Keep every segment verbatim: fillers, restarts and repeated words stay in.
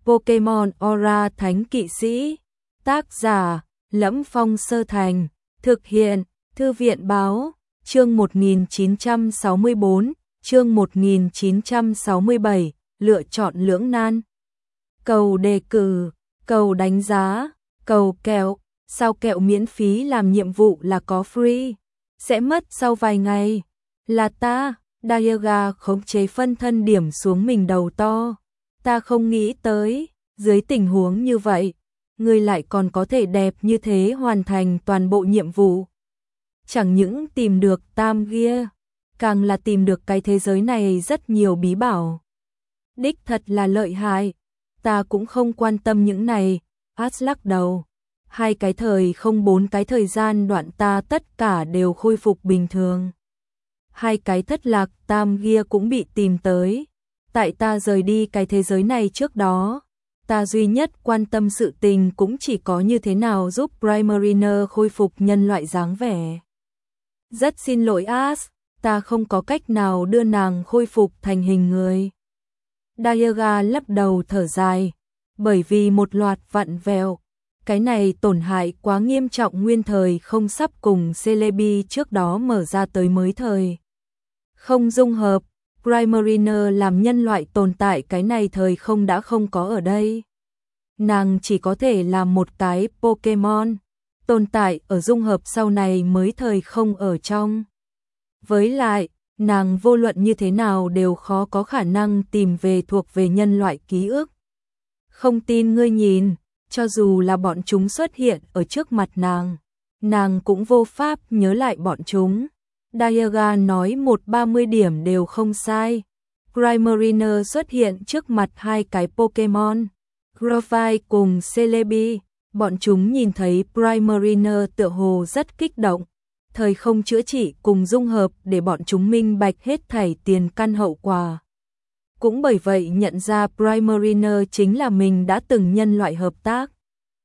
Pokemon Aura Thánh Kỵ Sĩ. Tác giả: Lẫm Phong Sơ Thành. Thực hiện: Thư viện Báo. Chương một nghìn chín trăm sáu mươi bốn, chương một nghìn chín trăm sáu mươi bảy, lựa chọn lưỡng nan. Cầu đề cử, cầu đánh giá, cầu kẹo. Sao kẹo miễn phí làm nhiệm vụ là có free? Sẽ mất sau vài ngày. Là ta, Dialga khống chế phân thân điểm xuống mình đầu to. Ta không nghĩ tới, dưới tình huống như vậy, người lại còn có thể đẹp như thế hoàn thành toàn bộ nhiệm vụ. Chẳng những tìm được Tam Gia, càng là tìm được cái thế giới này rất nhiều bí bảo. Đích thật là lợi hại, ta cũng không quan tâm những này. Ash lắc đầu. Hai cái thời không bốn cái thời gian đoạn ta tất cả đều khôi phục bình thường. Hai cái thất lạc Tam Gia cũng bị tìm tới. Tại ta rời đi cái thế giới này trước đó, ta duy nhất quan tâm sự tình cũng chỉ có như thế nào giúp Primarina khôi phục nhân loại dáng vẻ. Rất xin lỗi Ash, ta không có cách nào đưa nàng khôi phục thành hình người. Dialga lắc đầu thở dài, bởi vì một loạt vặn vẹo. Cái này tổn hại quá nghiêm trọng, nguyên thời không sắp cùng Celebi trước đó mở ra tới mới thời. Không dung hợp, Primarina làm nhân loại tồn tại cái này thời không đã không có ở đây. Nàng chỉ có thể làm một cái Pokemon, tồn tại ở dung hợp sau này mới thời không ở trong. Với lại, nàng vô luận như thế nào đều khó có khả năng tìm về thuộc về nhân loại ký ức. Không tin ngươi nhìn, cho dù là bọn chúng xuất hiện ở trước mặt nàng, nàng cũng vô pháp nhớ lại bọn chúng. Dialga nói một ba mươi điểm đều không sai. Primarina xuất hiện trước mặt hai cái Pokemon, Grovyle cùng Celebi. Bọn chúng nhìn thấy Primarina tựa hồ rất kích động. Thời không chữa trị cùng dung hợp để bọn chúng minh bạch hết thảy tiền căn hậu quả. Cũng bởi vậy nhận ra Primarina chính là mình đã từng nhân loại hợp tác.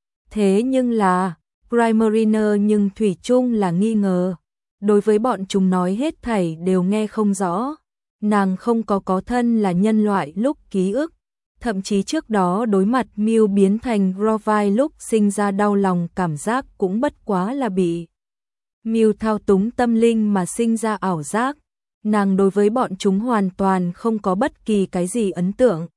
Thế nhưng là, Primarina nhưng thủy chung là nghi ngờ. Đối với bọn chúng nói hết thảy đều nghe không rõ. Nàng không có có thân là nhân loại lúc ký ức. Thậm chí trước đó đối mặt Mew biến thành Grovyle lúc sinh ra đau lòng cảm giác cũng bất quá là bị Mew thao túng tâm linh mà sinh ra ảo giác. Nàng đối với bọn chúng hoàn toàn không có bất kỳ cái gì ấn tượng.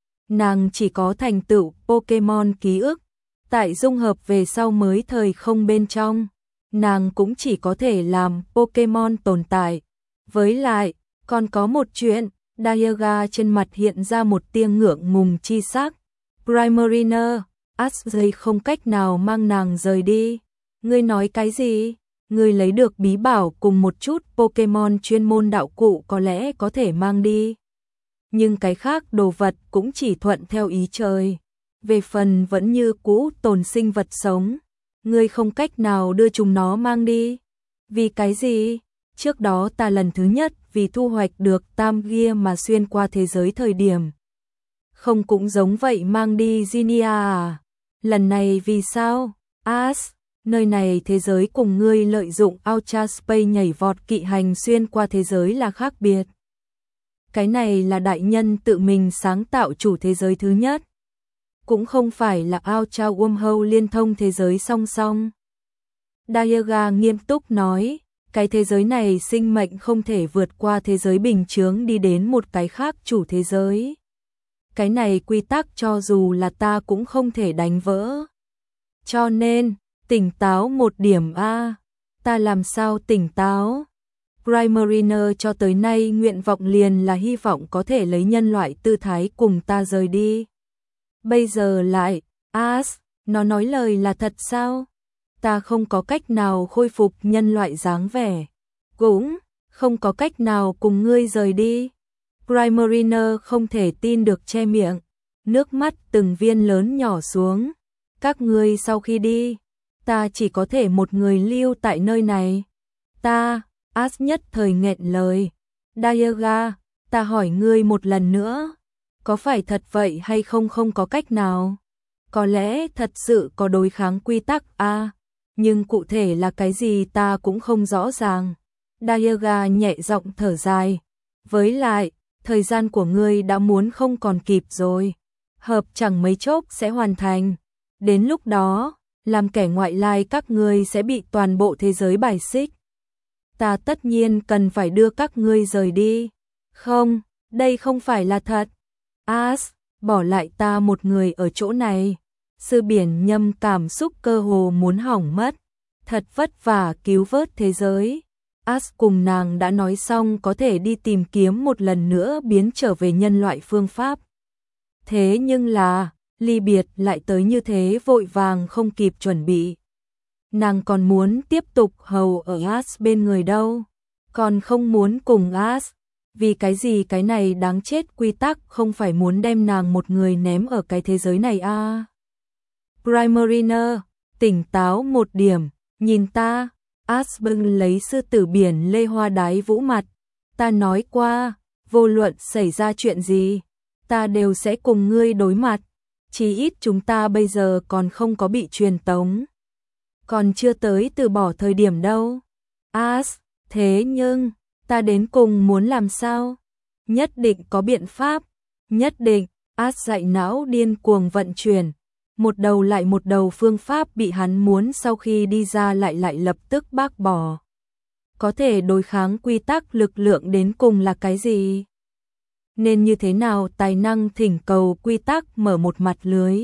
Nàng chỉ có thành tựu Pokemon ký ức. Tại dung hợp về sau mới thời không bên trong, nàng cũng chỉ có thể làm Pokemon tồn tại. Với lại, còn có một chuyện, Dialga trên mặt hiện ra một tia ngượng ngùng chi sắc. Primarina, Ash không cách nào mang nàng rời đi. Ngươi nói cái gì? Ngươi lấy được bí bảo cùng một chút Pokemon chuyên môn đạo cụ có lẽ có thể mang đi. Nhưng cái khác đồ vật cũng chỉ thuận theo ý trời. Về phần vẫn như cũ tồn sinh vật sống. Ngươi không cách nào đưa chúng nó mang đi. Vì cái gì? Trước đó ta lần thứ nhất vì thu hoạch được Tam Gia mà xuyên qua thế giới thời điểm. Không cũng giống vậy mang đi Zinnia à? Lần này vì sao? Ash, nơi này thế giới cùng ngươi lợi dụng Ultra Space nhảy vọt kỵ hành xuyên qua thế giới là khác biệt. Cái này là đại nhân tự mình sáng tạo chủ thế giới thứ nhất. Cũng không phải là Ultra Wormhole liên thông thế giới song song. Dialga nghiêm túc nói, cái thế giới này sinh mệnh không thể vượt qua thế giới bình chướng đi đến một cái khác chủ thế giới. Cái này quy tắc cho dù là ta cũng không thể đánh vỡ. Cho nên, tỉnh táo một điểm a. Ta làm sao tỉnh táo? Primarina cho tới nay nguyện vọng liền là hy vọng có thể lấy nhân loại tư thái cùng ta rời đi. Bây giờ lại, Ash, nó nói lời là thật sao? Ta không có cách nào khôi phục nhân loại dáng vẻ. Cũng không có cách nào cùng ngươi rời đi. Primarina không thể tin được che miệng. Nước mắt từng viên lớn nhỏ xuống. Các ngươi sau khi đi, ta chỉ có thể một người lưu tại nơi này. Ta, Ash nhất thời nghẹn lời. Dialga, ta hỏi ngươi một lần nữa. Có phải thật vậy hay không không có cách nào? Có lẽ thật sự có đối kháng quy tắc a, à, nhưng cụ thể là cái gì ta cũng không rõ ràng. Dialga nhẹ giọng thở dài. Với lại, thời gian của ngươi đã muốn không còn kịp rồi. hợp chẳng mấy chốc sẽ hoàn thành. Đến lúc đó, làm kẻ ngoại lai các ngươi sẽ bị toàn bộ thế giới bài xích. Ta tất nhiên cần phải đưa các ngươi rời đi. Không, đây không phải là thật. As, bỏ lại ta một người ở chỗ này. Sư biển nhâm cảm xúc cơ hồ muốn hỏng mất. Thật vất vả cứu vớt thế giới. As cùng nàng đã nói xong có thể đi tìm kiếm một lần nữa biến trở về nhân loại phương pháp. Thế nhưng là, ly biệt lại tới như thế vội vàng không kịp chuẩn bị. Nàng còn muốn tiếp tục hầu ở As bên người đâu. Còn không muốn cùng As. Vì cái gì cái này đáng chết, quy tắc không phải muốn đem nàng một người ném ở cái thế giới này à. Primariner, tỉnh táo một điểm, nhìn ta. As bưng lấy sư tử biển lê hoa đái vũ mặt. Ta nói qua, vô luận xảy ra chuyện gì, ta đều sẽ cùng ngươi đối mặt. Chỉ ít chúng ta bây giờ còn không có bị truyền tống. Còn chưa tới từ bỏ thời điểm đâu. As, thế nhưng, ta đến cùng muốn làm sao? Nhất định có biện pháp. Nhất định, As dạy não điên cuồng vận chuyển. Một đầu lại một đầu phương pháp bị hắn muốn sau khi đi ra lại lại lập tức bác bỏ. Có thể đối kháng quy tắc lực lượng đến cùng là cái gì? Nên như thế nào tài năng thỉnh cầu quy tắc mở một mặt lưới?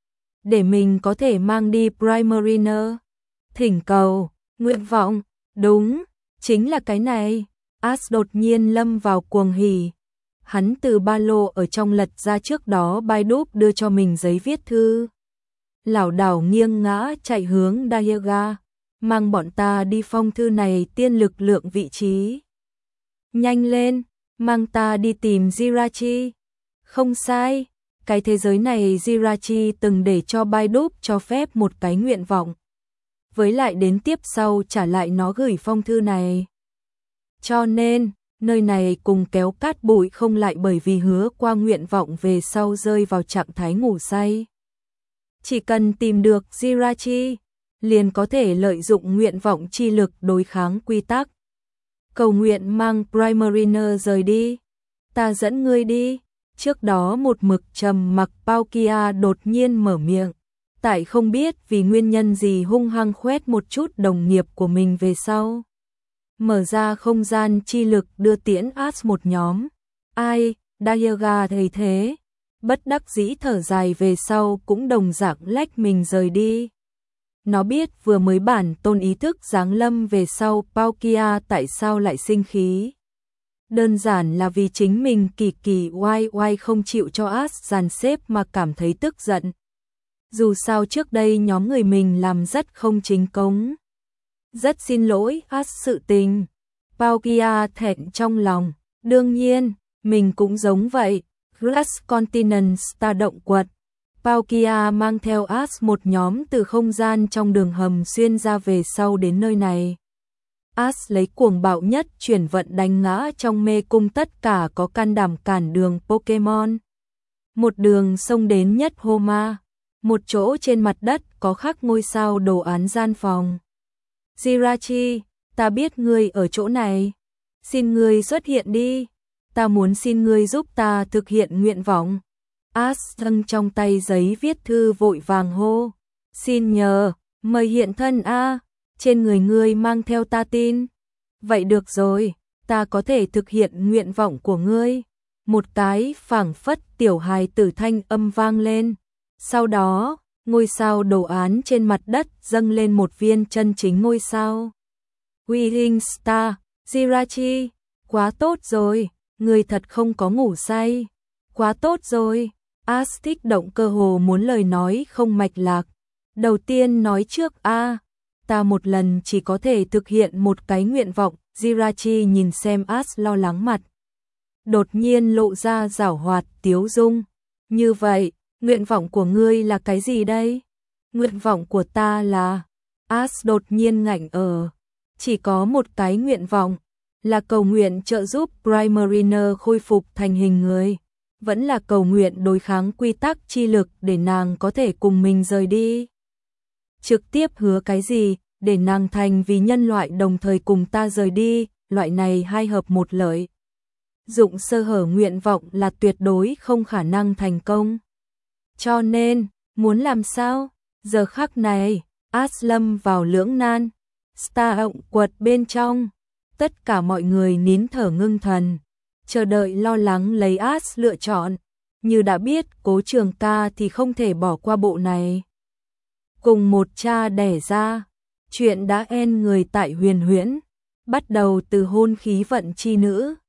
Để mình có thể mang đi Primariner. Thỉnh cầu, nguyện vọng, đúng, chính là cái này. As đột nhiên lâm vào cuồng hỉ. Hắn từ ba lô ở trong lật ra trước đó Baidup đưa cho mình giấy viết thư. Lảo đảo nghiêng ngã chạy hướng Dayaga, mang bọn ta đi phong thư này tiên lực lượng vị trí. Nhanh lên, mang ta đi tìm Jirachi. Không sai, cái thế giới này Jirachi từng để cho Baidup cho phép một cái nguyện vọng. Với lại đến tiếp sau trả lại nó gửi phong thư này. Cho nên, nơi này cùng kéo cát bụi không lại bởi vì hứa qua nguyện vọng về sau rơi vào trạng thái ngủ say. Chỉ cần tìm được Jirachi, liền có thể lợi dụng nguyện vọng chi lực đối kháng quy tắc. Cầu nguyện mang Primariner rời đi. Ta dẫn ngươi đi. Trước đó một mực trầm mặc Palkia đột nhiên mở miệng. Tại không biết vì nguyên nhân gì hung hăng khoét một chút đồng nghiệp của mình về sau. Mở ra không gian chi lực đưa tiễn As một nhóm. Ai, Dayaga thấy thế. Bất đắc dĩ thở dài về sau cũng đồng dạng lách mình rời đi. Nó biết vừa mới bản tôn ý thức giáng lâm về sau Palkia tại sao lại sinh khí. Đơn giản là vì chính mình kỳ kỳ oai oai không chịu cho As dàn xếp mà cảm thấy tức giận. Dù sao trước đây nhóm người mình làm rất không chính cống. Rất xin lỗi As sự tình. Palkia thẹn trong lòng. Đương nhiên, mình cũng giống vậy. Glass Continent Star động quật. Palkia mang theo As một nhóm từ không gian trong đường hầm xuyên ra về sau đến nơi này. As lấy cuồng bạo nhất chuyển vận đánh ngã trong mê cung tất cả có can đảm cản đường Pokemon. Một đường xông đến nhất Homa. Một chỗ trên mặt đất có khắc ngôi sao đồ án gian phòng. Jirachi, ta biết ngươi ở chỗ này. Xin ngươi xuất hiện đi. Ta muốn xin ngươi giúp ta thực hiện nguyện vọng. As dâng trong tay giấy viết thư vội vàng hô. Xin nhờ, mời hiện thân a. Trên người ngươi mang theo ta tin. Vậy được rồi, ta có thể thực hiện nguyện vọng của ngươi. Một cái phảng phất tiểu hài tử thanh âm vang lên. Sau đó, ngôi sao đồ án trên mặt đất dâng lên một viên chân chính ngôi sao. Wheeling Star, Jirachi, quá tốt rồi, người thật không có ngủ say. Quá tốt rồi, As kích động cơ hồ muốn lời nói không mạch lạc. Đầu tiên nói trước a, ta một lần chỉ có thể thực hiện một cái nguyện vọng. Jirachi nhìn xem As lo lắng mặt. Đột nhiên lộ ra giảo hoạt tiếu dung. Như vậy, nguyện vọng của ngươi là cái gì đây? Nguyện vọng của ta là... As đột nhiên ngạnh ở. Chỉ có một cái nguyện vọng. Là cầu nguyện trợ giúp Primariner khôi phục thành hình người. Vẫn là cầu nguyện đối kháng quy tắc chi lực để nàng có thể cùng mình rời đi. Trực tiếp hứa cái gì để nàng thành vì nhân loại đồng thời cùng ta rời đi, loại này hai hợp một lợi. Dụng sơ hở nguyện vọng là tuyệt đối không khả năng thành công. Cho nên, muốn làm sao? Giờ khắc này, As lâm vào lưỡng nan. Star động quật bên trong, tất cả mọi người nín thở ngưng thần, chờ đợi lo lắng lấy As lựa chọn. Như đã biết Cố Trường Ca thì không thể bỏ qua bộ này. Cùng một cha đẻ ra, chuyện đã en người tại Huyền Huyễn, bắt đầu từ hôn khí vận chi nữ,